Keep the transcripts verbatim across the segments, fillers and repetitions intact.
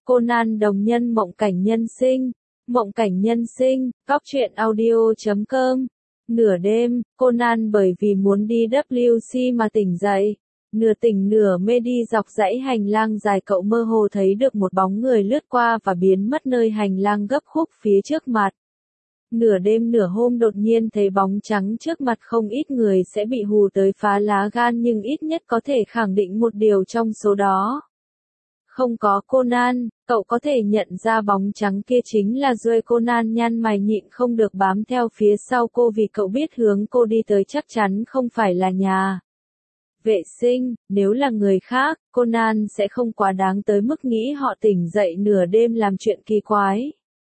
Conan đồng nhân mộng cảnh nhân sinh. Mộng cảnh nhân sinh, góc truyện audio chấm com. Nửa đêm, Conan bởi vì muốn đi W C mà tỉnh dậy. Nửa tỉnh nửa mê đi dọc dãy hành lang dài, cậu mơ hồ thấy được một bóng người lướt qua và biến mất nơi hành lang gấp khúc phía trước mặt. Nửa đêm nửa hôm đột nhiên thấy bóng trắng trước mặt, không ít người sẽ bị hù tới phá lá gan, nhưng ít nhất có thể khẳng định một điều trong số đó. Không có Conan, cậu có thể nhận ra bóng trắng kia chính là Duệ. Conan nhăn mày nhịn không được bám theo phía sau cô, vì cậu biết hướng cô đi tới chắc chắn không phải là nhà vệ sinh. Nếu là người khác, Conan sẽ không quá đáng tới mức nghĩ họ tỉnh dậy nửa đêm làm chuyện kỳ quái.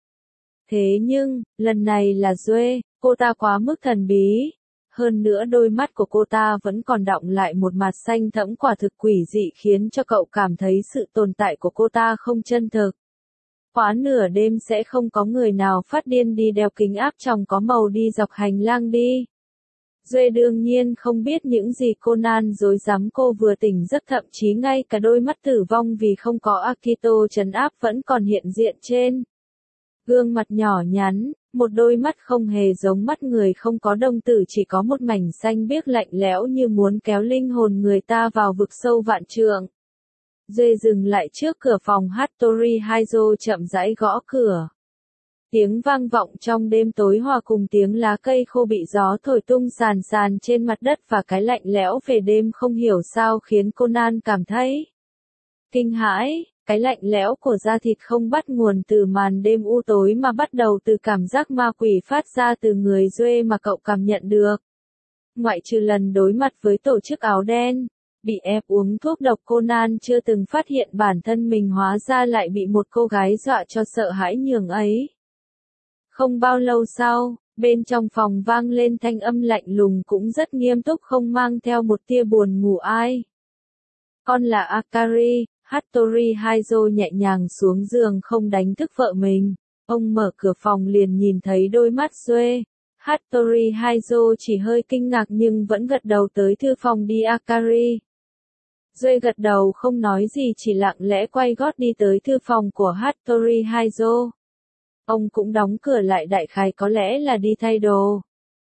Thế nhưng, lần này là Duệ, cô ta quá mức thần bí. Hơn nữa đôi mắt của cô ta vẫn còn đọng lại một mạt xanh thẫm quả thực quỷ dị, khiến cho cậu cảm thấy sự tồn tại của cô ta không chân thực. Quá nửa đêm sẽ không có người nào phát điên đi đeo kính áp tròng có màu đi dọc hành lang đi. Duệ đương nhiên không biết những gì Conan dối rắm. Cô vừa tỉnh giấc, thậm chí ngay cả đôi mắt tử vong vì không có Akito trấn áp vẫn còn hiện diện trên gương mặt nhỏ nhắn. Một đôi mắt không hề giống mắt người, không có đồng tử, chỉ có một mảnh xanh biếc lạnh lẽo như muốn kéo linh hồn người ta vào vực sâu vạn trượng. Duệ dừng lại trước cửa phòng. Hattori Haizo chậm rãi gõ cửa. Tiếng vang vọng trong đêm tối hòa cùng tiếng lá cây khô bị gió thổi tung sàn sàn trên mặt đất, và cái lạnh lẽo về đêm không hiểu sao khiến Conan cảm thấy kinh hãi. Cái lạnh lẽo của da thịt không bắt nguồn từ màn đêm u tối mà bắt đầu từ cảm giác ma quỷ phát ra từ người Duệ mà cậu cảm nhận được. Ngoại trừ lần đối mặt với tổ chức áo đen, bị ép uống thuốc độc, Conan chưa từng phát hiện bản thân mình hóa ra lại bị một cô gái dọa cho sợ hãi nhường ấy. Không bao lâu sau, bên trong phòng vang lên thanh âm lạnh lùng cũng rất nghiêm túc, không mang theo một tia buồn ngủ. Ai? Con là Akari. Hattori Haizo nhẹ nhàng xuống giường, không đánh thức vợ mình. Ông mở cửa phòng liền nhìn thấy đôi mắt Duệ. Hattori Haizo chỉ hơi kinh ngạc nhưng vẫn gật đầu. Tới thư phòng đi Akari. Duệ gật đầu không nói gì, chỉ lặng lẽ quay gót đi tới thư phòng của Hattori Haizo. Ông cũng đóng cửa lại, đại khái có lẽ là đi thay đồ.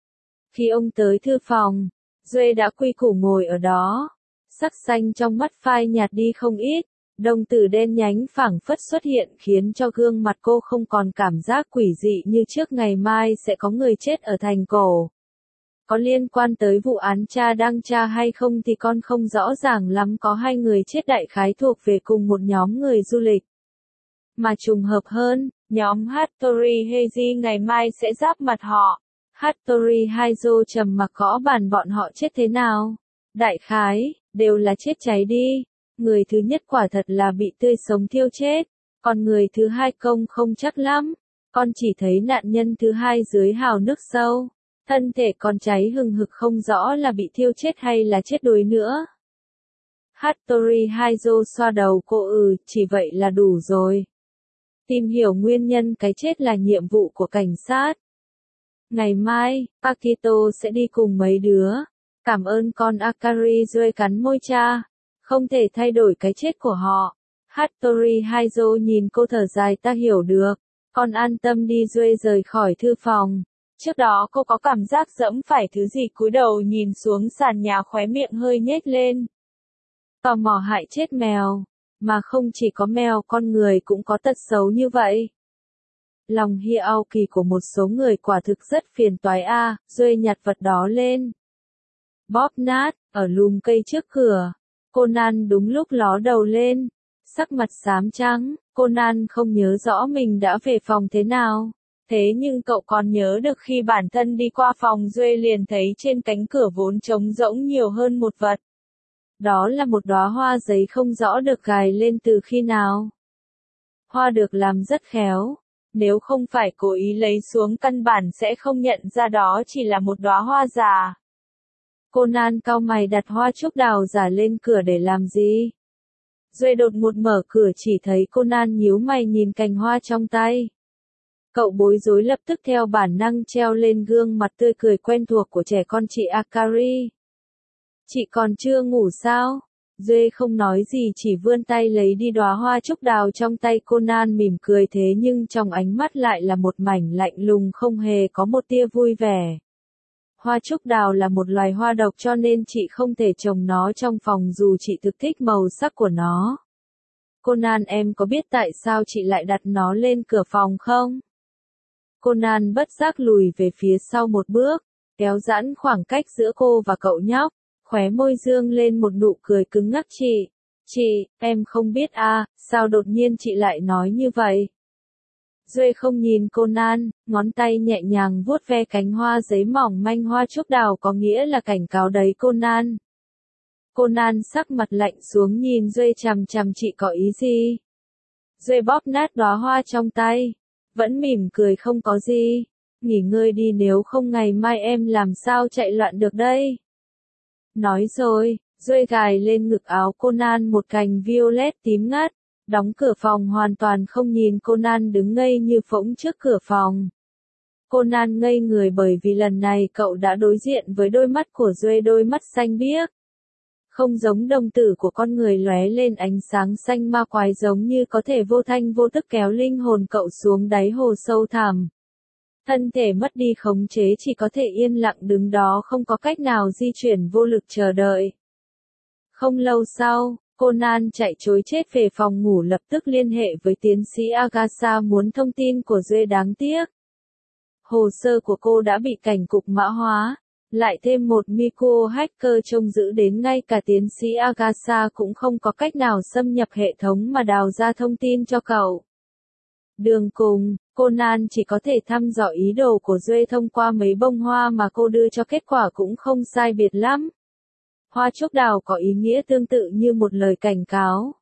Khi ông tới thư phòng, Duệ đã quy củ ngồi ở đó. Sắc xanh trong mắt phai nhạt đi không ít, đồng tử đen nhánh phảng phất xuất hiện khiến cho gương mặt cô không còn cảm giác quỷ dị như trước. Ngày mai sẽ có người chết ở thành cổ. Có liên quan tới vụ án cha đang tra hay không thì con không rõ ràng lắm, có hai người chết đại khái thuộc về cùng một nhóm người du lịch. Mà trùng hợp hơn, nhóm Hattori Heiji ngày mai sẽ giáp mặt họ. Hattori Haizo trầm mặc gõ bàn. Bọn họ chết thế nào? Đại khái đều là chết cháy đi. Người thứ nhất quả thật là bị tươi sống thiêu chết, còn người thứ hai công không chắc lắm. Con chỉ thấy nạn nhân thứ hai dưới hào nước sâu, thân thể còn cháy hừng hực, không rõ là bị thiêu chết hay là chết đuối nữa. Hattori Haizo xoa đầu cô. Ừ, chỉ vậy là đủ rồi. Tìm hiểu nguyên nhân cái chết là nhiệm vụ của cảnh sát. Ngày mai, Akito sẽ đi cùng mấy đứa. Cảm ơn con. Akari. Duệ cắn môi. Cha, không thể thay đổi cái chết của họ. Hattori Haizo nhìn cô thở dài. Ta hiểu được. Con an tâm đi. Duệ rời khỏi thư phòng. Trước đó cô có cảm giác dẫm phải thứ gì, cúi đầu nhìn xuống sàn nhà, khóe miệng hơi nhếch lên. Tò mò hại chết mèo. Mà không chỉ có mèo, con người cũng có tật xấu như vậy. Lòng hiao kỳ của một số người quả thực rất phiền toái a. À. Duệ nhặt vật đó lên, bóp nát, ở lùm cây trước cửa. Conan đúng lúc ló đầu lên, sắc mặt xám trắng. Conan không nhớ rõ mình đã về phòng thế nào. Thế nhưng cậu còn nhớ được khi bản thân đi qua phòng Duệ liền thấy trên cánh cửa vốn trống rỗng nhiều hơn một vật. Đó là một đóa hoa giấy không rõ được gài lên từ khi nào. Hoa được làm rất khéo. Nếu không phải cố ý lấy xuống căn bản sẽ không nhận ra đó chỉ là một đóa hoa giả. Conan cau mày, đặt hoa trúc đào giả lên cửa để làm gì? Duệ đột ngột mở cửa, chỉ thấy Conan nhíu mày nhìn cành hoa trong tay. Cậu bối rối, lập tức theo bản năng treo lên gương mặt tươi cười quen thuộc của trẻ con. Chị Akari. Chị còn chưa ngủ sao? Duệ không nói gì chỉ vươn tay lấy đi đóa hoa trúc đào trong tay. Conan mỉm cười thế nhưng trong ánh mắt lại là một mảnh lạnh lùng không hề có một tia vui vẻ. Hoa trúc đào là một loài hoa độc cho nên chị không thể trồng nó trong phòng dù chị thực thích màu sắc của nó. Conan, em có biết tại sao chị lại đặt nó lên cửa phòng không? Conan bất giác lùi về phía sau một bước, kéo giãn khoảng cách giữa cô và cậu nhóc, khóe môi dương lên một nụ cười cứng ngắc. Chị, chị, em không biết à, sao đột nhiên chị lại nói như vậy? Duệ không nhìn Conan, ngón tay nhẹ nhàng vuốt ve cánh hoa giấy mỏng manh. Hoa trúc đào có nghĩa là cảnh cáo đấy Conan. Conan sắc mặt lạnh xuống nhìn Duệ chằm chằm. Chị có ý gì? Duệ bóp nát đóa hoa trong tay, vẫn mỉm cười. Không có gì, nghỉ ngơi đi nếu không ngày mai em làm sao chạy loạn được đây. Nói rồi, Duệ gài lên ngực áo Conan một cành violet tím ngắt, đóng cửa phòng hoàn toàn không nhìn Conan đứng ngây như phỗng trước cửa phòng. Conan ngây người bởi vì lần này cậu đã đối diện với đôi mắt của Duệ, đôi mắt xanh biếc. Không giống đồng tử của con người lóe lên ánh sáng xanh ma quái, giống như có thể vô thanh vô tức kéo linh hồn cậu xuống đáy hồ sâu thẳm. Thân thể mất đi khống chế, chỉ có thể yên lặng đứng đó không có cách nào di chuyển, vô lực chờ đợi. Không lâu sau, Conan chạy trối chết về phòng ngủ, lập tức liên hệ với tiến sĩ Agatha muốn thông tin của Duệ. Đáng tiếc, hồ sơ của cô đã bị cảnh cục mã hóa, lại thêm một micro hacker trông giữ đến ngay cả tiến sĩ Agatha cũng không có cách nào xâm nhập hệ thống mà đào ra thông tin cho cậu. Đường cùng, Conan chỉ có thể thăm dò ý đồ của Duệ thông qua mấy bông hoa mà cô đưa cho, kết quả cũng không sai biệt lắm. Hoa trúc đào có ý nghĩa tương tự như một lời cảnh cáo.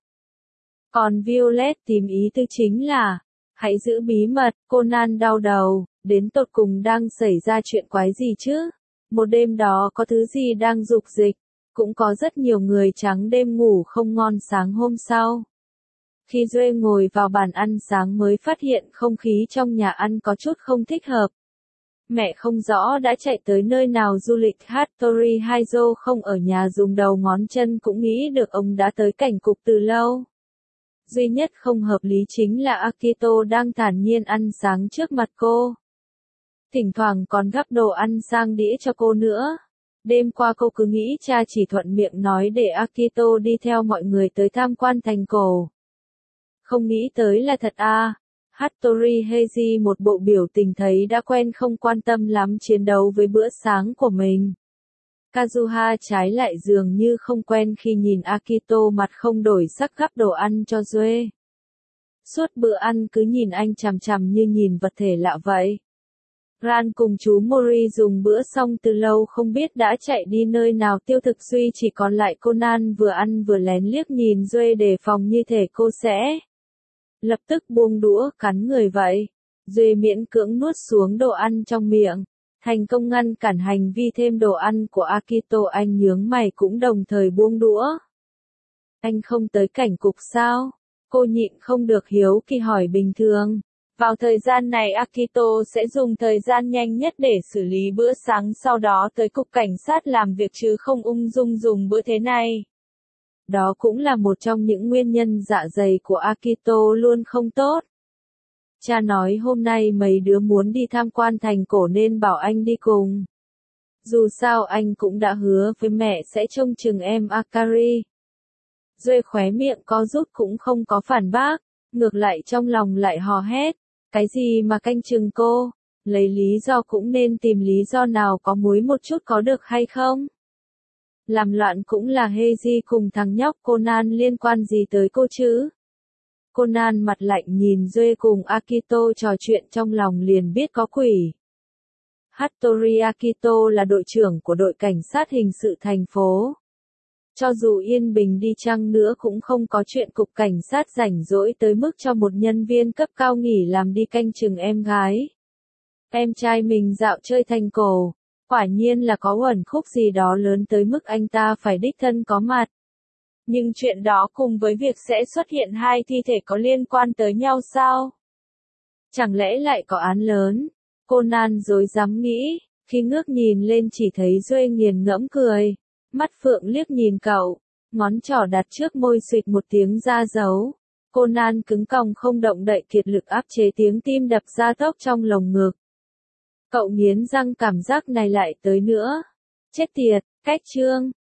Còn violet tím ý tư chính là, hãy giữ bí mật. Conan đau đầu, đến tột cùng đang xảy ra chuyện quái gì chứ? Một đêm đó có thứ gì đang dục dịch, cũng có rất nhiều người trắng đêm ngủ không ngon. Sáng hôm sau, khi Duệ ngồi vào bàn ăn sáng mới phát hiện không khí trong nhà ăn có chút không thích hợp. Mẹ không rõ đã chạy tới nơi nào du lịch. Hattori Haizo không ở nhà, dùng đầu ngón chân cũng nghĩ được ông đã tới cảnh cục từ lâu. Duy nhất không hợp lý chính là Akito đang thản nhiên ăn sáng trước mặt cô. Thỉnh thoảng còn gắp đồ ăn sang đĩa cho cô nữa. Đêm qua cô cứ nghĩ cha chỉ thuận miệng nói để Akito đi theo mọi người tới tham quan thành cổ. Không nghĩ tới là thật à. Hattori Heiji một bộ biểu tình thấy đã quen, không quan tâm lắm chiến đấu với bữa sáng của mình. Kazuha trái lại dường như không quen khi nhìn Akito mặt không đổi sắc gắp đồ ăn cho Duệ. Suốt bữa ăn cứ nhìn anh chằm chằm như nhìn vật thể lạ vậy. Ran cùng chú Mori dùng bữa xong từ lâu không biết đã chạy đi nơi nào. Tiêu Thực Duy chỉ còn lại Conan vừa ăn vừa lén liếc nhìn Duệ đề phòng như thể cô sẽ lập tức buông đũa cắn người vậy. Duệ miễn cưỡng nuốt xuống đồ ăn trong miệng, thành công ngăn cản hành vi thêm đồ ăn của Akito. Anh nhướng mày cũng đồng thời buông đũa. Anh không tới cảnh cục sao? Cô nhịn không được hiếu kỳ hỏi. Bình thường, vào thời gian này Akito sẽ dùng thời gian nhanh nhất để xử lý bữa sáng, sau đó tới cục cảnh sát làm việc chứ không ung dung dùng bữa thế này. Đó cũng là một trong những nguyên nhân dạ dày của Akito luôn không tốt. Cha nói hôm nay mấy đứa muốn đi tham quan thành cổ nên bảo anh đi cùng. Dù sao anh cũng đã hứa với mẹ sẽ trông chừng em Akari. Duệ khóe miệng co rút cũng không có phản bác, ngược lại trong lòng lại hò hét. Cái gì mà canh chừng cô? Lấy lý do cũng nên tìm lý do nào có múi một chút có được hay không? Làm loạn cũng là Heiji cùng thằng nhóc Conan, liên quan gì tới cô chứ? Conan mặt lạnh nhìn Duệ cùng Akito trò chuyện, trong lòng liền biết có quỷ. Hattori Akito là đội trưởng của đội cảnh sát hình sự thành phố. Cho dù yên bình đi chăng nữa cũng không có chuyện cục cảnh sát rảnh rỗi tới mức cho một nhân viên cấp cao nghỉ làm đi canh chừng em gái. Em trai mình dạo chơi thành cổ, quả nhiên là có uẩn khúc gì đó lớn tới mức anh ta phải đích thân có mặt. Nhưng chuyện đó cùng với việc sẽ xuất hiện hai thi thể có liên quan tới nhau sao? Chẳng lẽ lại có án lớn? Conan rối rắm nghĩ, khi ngước nhìn lên chỉ thấy Duệ nghiền ngẫm cười, mắt phượng liếc nhìn cậu, Ngón trỏ đặt trước môi suỵt một tiếng ra dấu. Conan cứng còng không động đậy, kiệt lực áp chế tiếng tim đập ra tốc trong lồng ngực. Cậu nghiến răng, cảm giác này lại tới nữa. Chết tiệt, cách chương.